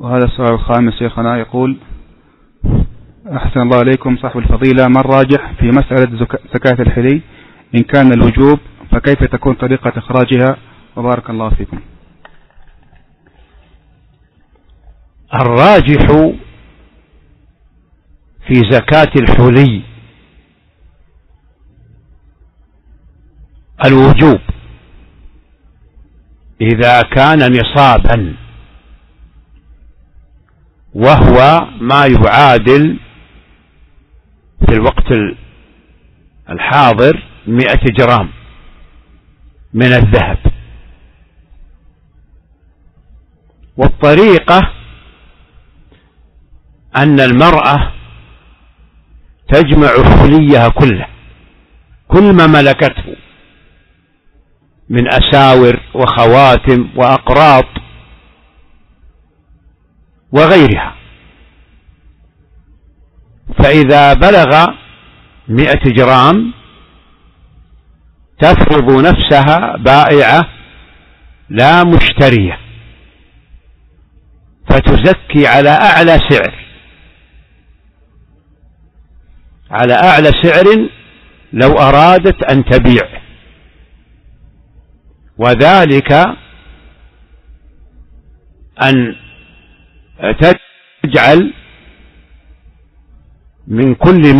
وهذا السؤال الخامس شيخنا يقول: أحسن الله عليكم صاحب الفضيلة، ما الراجح في مسألة زكاة الحلي؟ إن كان الوجوب فكيف تكون طريقة إخراجها؟ وبارك الله فيكم. الراجح في زكاة الحلي الوجوب إذا كان نصابا، وهو ما يعادل في الوقت الحاضر 100 جرام من الذهب. والطريقة أن المرأة تجمع حليها كله، كل ما ملكته من أساور وخواتم وأقراط وغيرها، فإذا بلغ 100 جرام تفرض نفسها بائعة لا مشترية، فتزكي على أعلى سعر، على أعلى سعر لو أرادت أن تبيع، وذلك أن تجعل من كل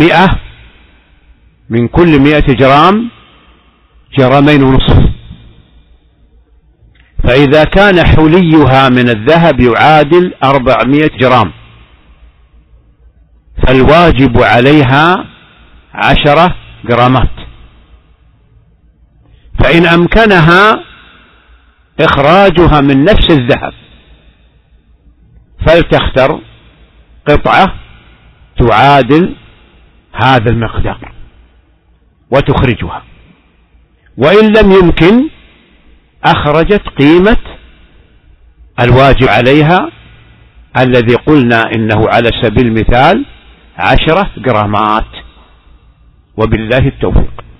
100 جرام جرامين ونصف. فإذا كان حليها من الذهب يعادل 400 جرام فالواجب عليها 10 جرامات. فإن أمكنها إخراجها من نفس الذهب فلتختر قطعة تعادل هذا المقدار وتخرجها، وإن لم يمكن أخرجت قيمة الواجب عليها الذي قلنا إنه على سبيل المثال 10 جرامات، وبالله التوفيق.